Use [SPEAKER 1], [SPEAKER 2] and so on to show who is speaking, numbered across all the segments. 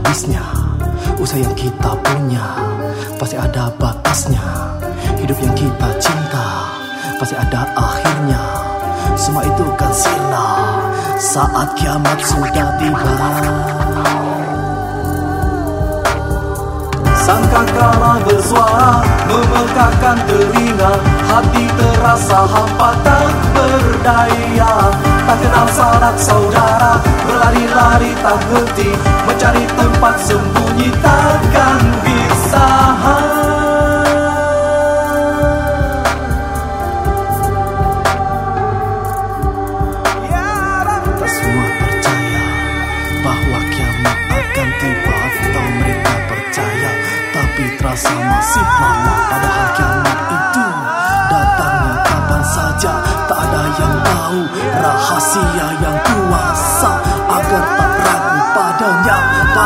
[SPEAKER 1] habisnya. Usaha yang kita punya pasti ada batasnya. Hidup yang kita cinta pasti ada akhirnya. Semua itu kan sirna saat kiamat sudah tiba. Sangkakala bersuara memekakkan telinga, hati terasa hampa tak berdaya. Tak kenal sanak saudara, berlari-lari tak henti, mencari tempat sembunyi takkan bisa. Tak semua percaya bahwa kiamat akan tiba, atau mereka percaya tapi terasa masih lama. Padahal kiamat itu datangnya kapan saja. Tak ada yang tahu rahasia yang kuasa, agar tak ragu padanya.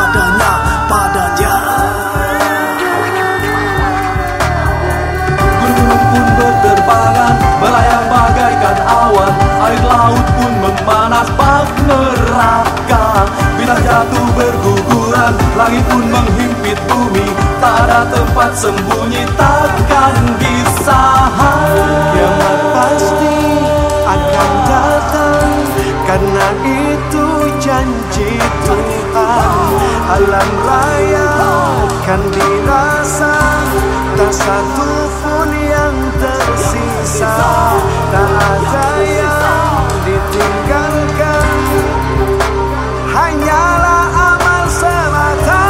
[SPEAKER 1] Gunung pun berterbangan, melayang bagaikan awan. Air laut pun memanas bak neraka. Bintang jatuh berguguran, langit pun menghimpit bumi. Tak ada tempat sembunyi, takkan bisa.
[SPEAKER 2] Kiamat pasti akan datang, karena itu janji Tuhan. Alam raya kan dirasa, tak satu pun yang tersisa. Tak ada yang ditinggalkan, hanyalah amal semata.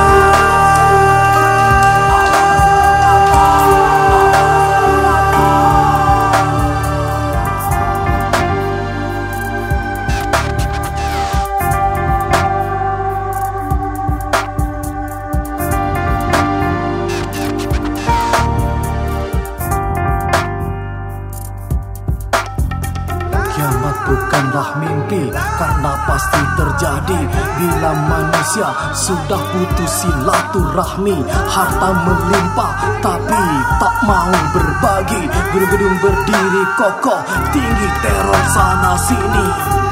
[SPEAKER 1] Kiamat bukanlah mimpi, karena pasti terjadi bila manusia sudah putus silaturahmi. Harta melimpah tapi tak mau berbagi, gedung-gedung berdiri kokoh, tinggi teror sana sini.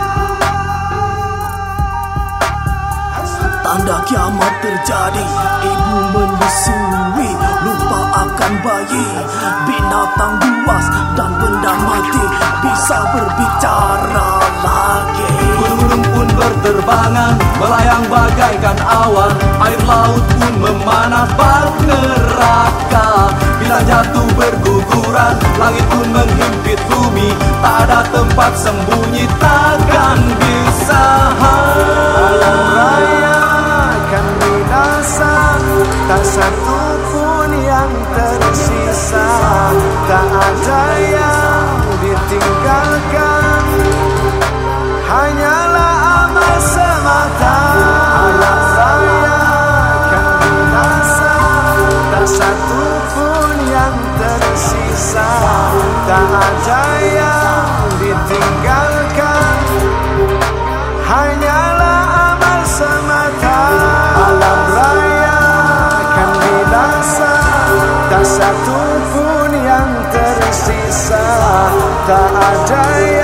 [SPEAKER 1] Tanda kiamat terjadi, ibu menyusui, lupa akan bayi. Binatang buas dan benda mati bisa berbicara lagi. Gunung-gunung pun berterbangan, melayang bagaikan awan. Air laut pun memanas bak neraka. Bila jatuh berguguran, langit pun menghimpit bumi. Tak ada tempat sembunyi, takkan bisa.
[SPEAKER 2] Alam raya kan binasa, tak satu pun yang tersisa. Tak ada yang ditinggalkan, hanyalah amal semata. Alam raya kan binasa, tak satu pun yang tersisa. Tak ada yang ditinggalkan, hanyalah amal semata. Alam raya kan binasa, tak satu pun yang tersisa. Tak ada yang